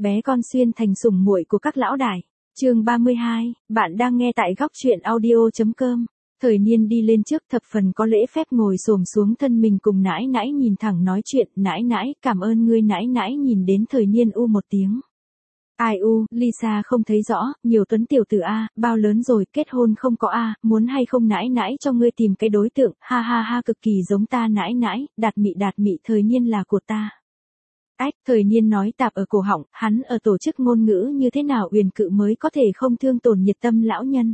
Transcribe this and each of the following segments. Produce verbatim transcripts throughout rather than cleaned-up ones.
bé con xuyên thành sủng muội của các lão đại. Chương ba mươi hai, bạn đang nghe tại góc truyện audio chấm com. Thời Niên đi lên trước thập phần có lễ phép ngồi xổm xuống thân mình cùng nãi nãi nhìn thẳng nói chuyện, nãi nãi, cảm ơn ngươi. Nãi nãi nhìn đến Thời Niên u một tiếng. Ai u, Lisa không thấy rõ, nhiều tuấn tiểu tử a, bao lớn rồi, kết hôn không có a, muốn hay không nãi nãi cho ngươi tìm cái đối tượng, ha ha ha, cực kỳ giống ta nãi nãi, đạt mị đạt mị, Thời Niên là của ta. Ách, Thời Niên nói tạp ở cổ họng, hắn ở tổ chức ngôn ngữ như thế nào uyển cự mới có thể không thương tổn nhiệt tâm lão nhân.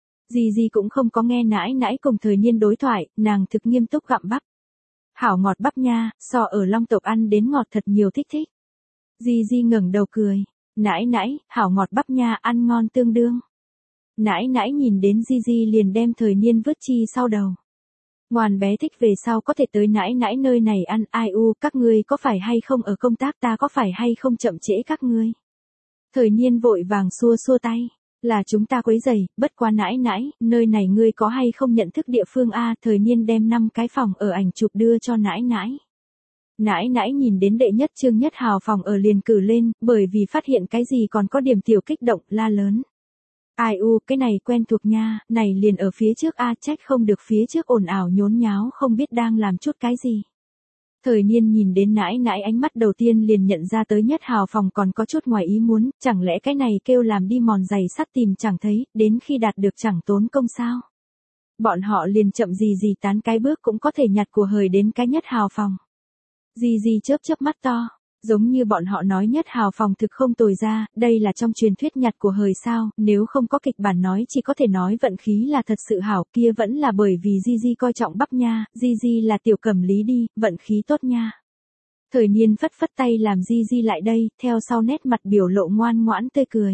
Dì dì cũng không có nghe nãi nãi cùng Thời Niên đối thoại, nàng thực nghiêm túc gặm bắp. Hảo ngọt bắp nha, so ở Long tộc ăn đến ngọt thật nhiều, thích thích. Dì dì ngẩng đầu cười, nãi nãi, hảo ngọt bắp nha, ăn ngon tương đương. Nãi nãi nhìn đến Di Di liền đem Thời Niên vứt chi sau đầu. Ngoan bé thích, về sau có thể tới nãi nãi nơi này ăn. Ai u, các ngươi có phải hay không ở công tác, ta có phải hay không chậm trễ các ngươi. Thời Niên vội vàng xua xua tay, là chúng ta quấy rầy, bất quá nãi nãi, nơi này ngươi có hay không nhận thức địa phương a. Thời Niên đem năm cái phòng ở ảnh chụp đưa cho nãi nãi. Nãi nãi nhìn đến đệ nhất Trương Nhất Hào phòng ở liền cử lên, bởi vì phát hiện cái gì còn có điểm tiểu kích động, la lớn. Ai u, cái này quen thuộc nha, này liền ở phía trước a, trách không được phía trước ồn ào nhốn nháo không biết đang làm chút cái gì. Thời Niên nhìn đến nãi nãi ánh mắt đầu tiên liền nhận ra tới Nhất Hào phòng còn có chút ngoài ý muốn, chẳng lẽ cái này kêu làm đi mòn giày sắt tìm chẳng thấy, đến khi đạt được chẳng tốn công sao. Bọn họ liền chậm gì gì tán cái bước cũng có thể nhặt của hời đến cái Nhất Hào phòng. Dì dì chớp chớp mắt to, giống như bọn họ nói Nhất Hào phòng thực không tồi ra, đây là trong truyền thuyết nhặt của hời sao, nếu không có kịch bản nói chỉ có thể nói vận khí là thật sự hảo, kia vẫn là bởi vì Di Di coi trọng bắp nha, Di Di là tiểu cẩm lý đi, vận khí tốt nha. Thời Niên phất phất tay làm Di Di lại đây, theo sau nét mặt biểu lộ ngoan ngoãn tươi cười.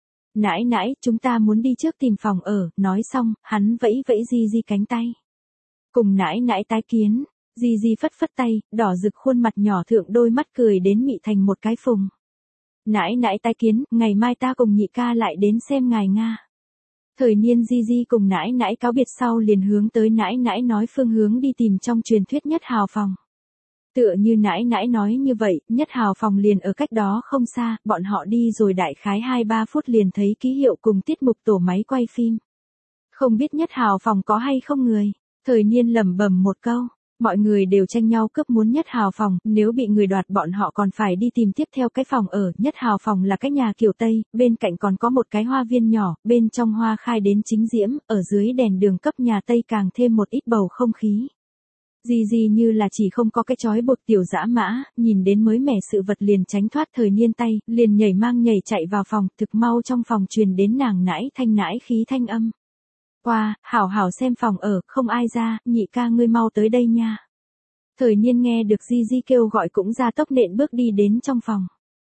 Nãi nãi, chúng ta muốn đi trước tìm phòng ở, nói xong, hắn vẫy vẫy Di Di cánh tay. Cùng nãi nãi tái kiến. Di Di phất phất tay, đỏ rực khuôn mặt nhỏ thượng đôi mắt cười đến mị thành một cái phùng. Nãi nãi tái kiến, ngày mai ta cùng nhị ca lại đến xem ngài Nga. Thời Niên Di Di cùng nãi nãi cáo biệt sau liền hướng tới nãi nãi nói phương hướng đi tìm trong truyền thuyết Nhất Hào phòng. Tựa như nãi nãi nói như vậy, Nhất Hào phòng liền ở cách đó không xa, bọn họ đi rồi đại khái hai ba phút liền thấy ký hiệu cùng tiết mục tổ máy quay phim. Không biết Nhất Hào phòng có hay không người, Thời Niên lẩm bẩm một câu. Mọi người đều tranh nhau cướp muốn Nhất Hào phòng, nếu bị người đoạt bọn họ còn phải đi tìm tiếp theo cái phòng ở. Nhất Hào phòng là cái nhà kiểu Tây, bên cạnh còn có một cái hoa viên nhỏ, bên trong hoa khai đến chính diễm, ở dưới đèn đường cấp nhà Tây càng thêm một ít bầu không khí. Gì gì như là chỉ không có cái chói buộc tiểu dã mã, nhìn đến mới mẻ sự vật liền tránh thoát Thời Niên tay, liền nhảy mang nhảy chạy vào phòng, thực mau trong phòng truyền đến nàng nãi thanh nãi khí thanh âm. Qua, hảo hảo xem phòng ở, không ai ra, nhị ca ngươi mau tới đây nha. Thời Niên nghe được Di Di kêu gọi cũng ra tốc nện bước đi đến trong phòng.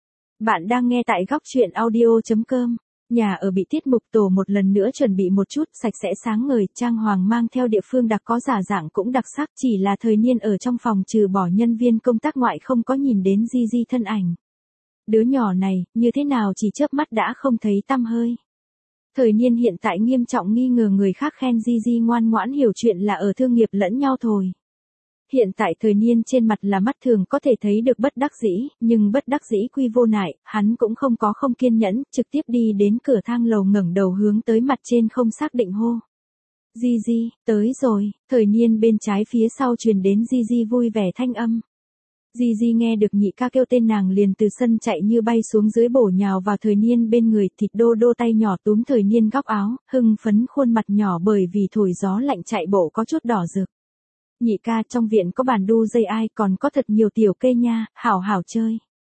Bạn đang nghe tại góc truyện audio chấm com. Nhà ở bị tiết mục tổ một lần nữa chuẩn bị một chút, sạch sẽ sáng ngời, trang hoàng mang theo địa phương đặc có giả dạng cũng đặc sắc, chỉ là Thời Niên ở trong phòng trừ bỏ nhân viên công tác ngoại không có nhìn đến Di Di thân ảnh. Đứa nhỏ này, như thế nào chỉ chớp mắt đã không thấy tăm hơi. Thời Niên hiện tại nghiêm trọng nghi ngờ người khác khen Di Di ngoan ngoãn hiểu chuyện là ở thương nghiệp lẫn nhau thôi. Hiện tại Thời Niên trên mặt là mắt thường có thể thấy được bất đắc dĩ, nhưng bất đắc dĩ quy vô nại, hắn cũng không có không kiên nhẫn, trực tiếp đi đến cửa thang lầu ngẩng đầu hướng tới mặt trên không xác định hô. Di Di, tới rồi. Thời Niên bên trái phía sau truyền đến Di Di vui vẻ thanh âm. Di Di nghe được nhị ca kêu tên nàng liền từ sân chạy như bay xuống dưới bổ nhào vào Thời Niên bên người, thịt đô đô tay nhỏ túm Thời Niên góc áo, hưng phấn khuôn mặt nhỏ bởi vì thổi gió lạnh chạy bộ có chút đỏ rực. Nhị ca, trong viện có bàn đu dây ai, còn có thật nhiều tiểu kê nha, hảo hảo chơi.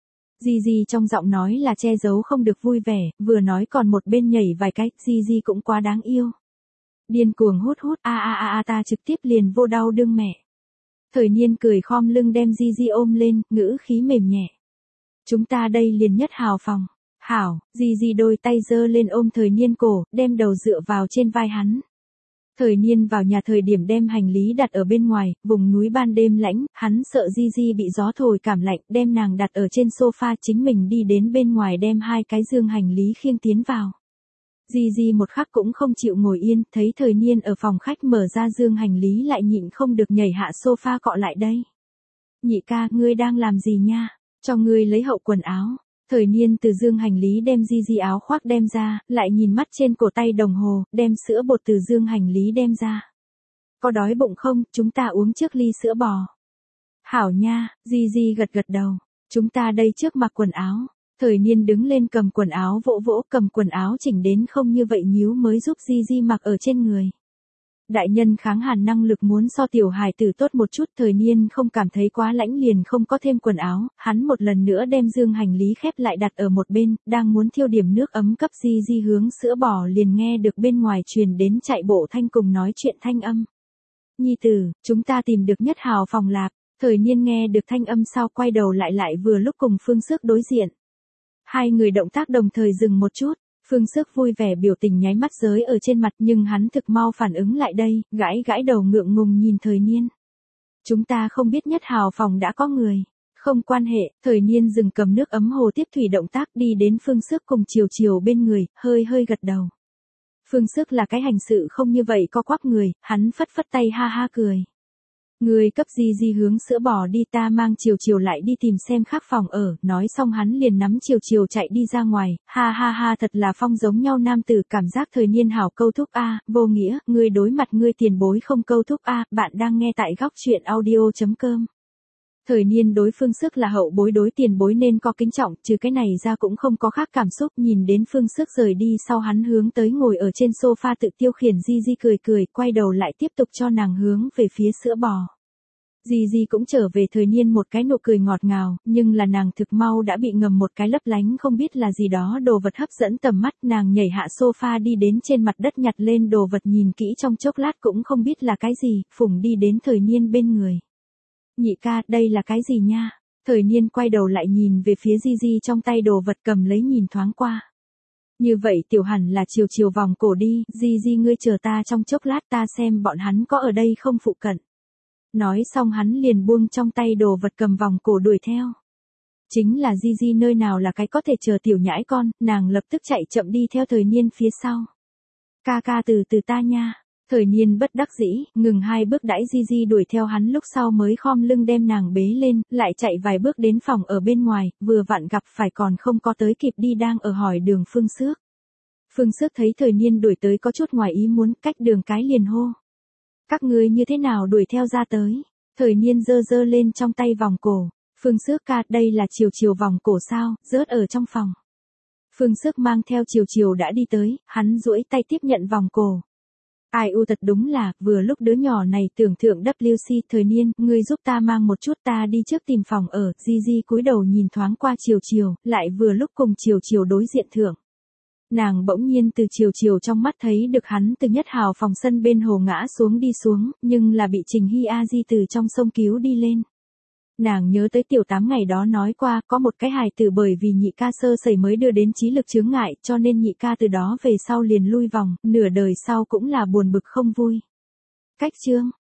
Di Di trong giọng nói là che giấu không được vui vẻ, vừa nói còn một bên nhảy vài cái, Di Di cũng quá đáng yêu. Điên cuồng hút hút, a a a a ta trực tiếp liền vô đau đương mẹ. Thời Niên cười khom lưng đem Di Di ôm lên, ngữ khí mềm nhẹ. Chúng ta đây liền Nhất Hào phòng. Hảo, Di Di đôi tay giơ lên ôm Thời Niên cổ, đem đầu dựa vào trên vai hắn. Thời Niên vào nhà thời điểm đem hành lý đặt ở bên ngoài, vùng núi ban đêm lãnh, hắn sợ Di Di bị gió thổi cảm lạnh, đem nàng đặt ở trên sofa, chính mình đi đến bên ngoài đem hai cái dương hành lý khiêng tiến vào. Di Di một khắc cũng không chịu ngồi yên, thấy Thời Niên ở phòng khách mở ra dương hành lý lại nhịn không được nhảy hạ sofa cọ lại đây. Nhị ca, ngươi đang làm gì nha? Cho ngươi lấy hậu quần áo. Thời niên từ dương hành lý đem Di Di áo khoác đem ra, lại nhìn mắt trên cổ tay đồng hồ, đem sữa bột từ dương hành lý đem ra. Có đói bụng không, chúng ta uống trước ly sữa bò. Hảo nha, Di Di gật gật đầu. Chúng ta đây trước mặc quần áo. Thời niên đứng lên cầm quần áo vỗ vỗ, cầm quần áo chỉnh đến không như vậy nhíu mới giúp Di Di mặc ở trên người. Đại nhân kháng hàn năng lực muốn so tiểu hài tử tốt một chút, thời niên không cảm thấy quá lạnh liền không có thêm quần áo, hắn một lần nữa đem dương hành lý khép lại đặt ở một bên, đang muốn thiêu điểm nước ấm cấp Di Di hướng sữa bò liền nghe được bên ngoài truyền đến chạy bộ thanh cùng nói chuyện thanh âm. Nhi tử, chúng ta tìm được Nhất Hào phòng lạc. Thời niên nghe được thanh âm sau quay đầu lại lại vừa lúc cùng Phương Xước đối diện. Hai người động tác đồng thời dừng một chút, Phương Xước vui vẻ biểu tình nháy mắt giới ở trên mặt nhưng hắn thực mau phản ứng lại đây, gãi gãi đầu ngượng ngùng nhìn thời niên. Chúng ta không biết Nhất Hào phòng đã có người. Không quan hệ, thời niên dừng cầm nước ấm hồ tiếp thủy động tác đi đến Phương Xước cùng chiều chiều bên người, hơi hơi gật đầu. Phương Xước là cái hành sự không như vậy có quắp người, hắn phất phất tay ha ha cười. Người cấp Di Di hướng sữa bò đi, ta mang chiều chiều lại đi tìm xem khác phòng ở, nói xong hắn liền nắm chiều chiều chạy đi ra ngoài, ha ha ha thật là phong giống nhau nam tử, cảm giác thời niên hảo câu thúc a, vô nghĩa, ngươi đối mặt ngươi tiền bối không câu thúc a, bạn đang nghe tại góc truyện audio chấm com. Thời niên đối Phương Xước là hậu bối, đối tiền bối nên có kính trọng, trừ cái này ra cũng không có khác cảm xúc, nhìn đến Phương Xước rời đi sau hắn hướng tới ngồi ở trên sofa tự tiêu khiển Di Di cười cười, quay đầu lại tiếp tục cho nàng hướng về phía sữa bò. Di Di cũng trở về thời niên một cái nụ cười ngọt ngào, nhưng là nàng thực mau đã bị ngầm một cái lấp lánh không biết là gì đó đồ vật hấp dẫn tầm mắt, nàng nhảy hạ sofa đi đến trên mặt đất nhặt lên đồ vật nhìn kỹ trong chốc lát cũng không biết là cái gì, phủng đi đến thời niên bên người. Nhị ca, đây là cái gì nha? Thời niên quay đầu lại nhìn về phía Di Di trong tay đồ vật cầm lấy nhìn thoáng qua. Như vậy tiểu hẳn là chiều chiều vòng cổ đi, Di Di ngươi chờ ta trong chốc lát ta xem bọn hắn có ở đây không phụ cận. Nói xong hắn liền buông trong tay đồ vật cầm vòng cổ đuổi theo. Chính là Di Di nơi nào là cái có thể chờ tiểu nhãi con, nàng lập tức chạy chậm đi theo thời niên phía sau. Ca ca từ từ ta nha. Thời niên bất đắc dĩ, ngừng hai bước đãi Di Di đuổi theo hắn lúc sau mới khom lưng đem nàng bế lên, lại chạy vài bước đến phòng ở bên ngoài, vừa vặn gặp phải còn không có tới kịp đi đang ở hỏi đường Phương Xước. Phương Xước thấy thời niên đuổi tới có chút ngoài ý muốn, cách đường cái liền hô. Các ngươi như thế nào đuổi theo ra tới? Thời niên giơ giơ lên trong tay vòng cổ. Phương Xước ca, đây là chiều chiều vòng cổ sao, rớt ở trong phòng. Phương Xước mang theo chiều chiều đã đi tới, hắn duỗi tay tiếp nhận vòng cổ. Ai u thật đúng là, vừa lúc đứa nhỏ này tưởng thượng W C, thời niên, ngươi giúp ta mang một chút, ta đi trước tìm phòng ở, Di Di cúi đầu nhìn thoáng qua chiều chiều, lại vừa lúc cùng chiều chiều đối diện thượng. Nàng bỗng nhiên từ chiều chiều trong mắt thấy được hắn từ Nhất Hào phòng sân bên hồ ngã xuống đi xuống, nhưng là bị Trình Hy A Di từ trong sông cứu đi lên. Nàng nhớ tới tiểu tám ngày đó nói qua, có một cái hài tử bởi vì nhị ca sơ sẩy mới đưa đến trí lực chướng ngại, cho nên nhị ca từ đó về sau liền lui vòng, nửa đời sau cũng là buồn bực không vui. Cách chương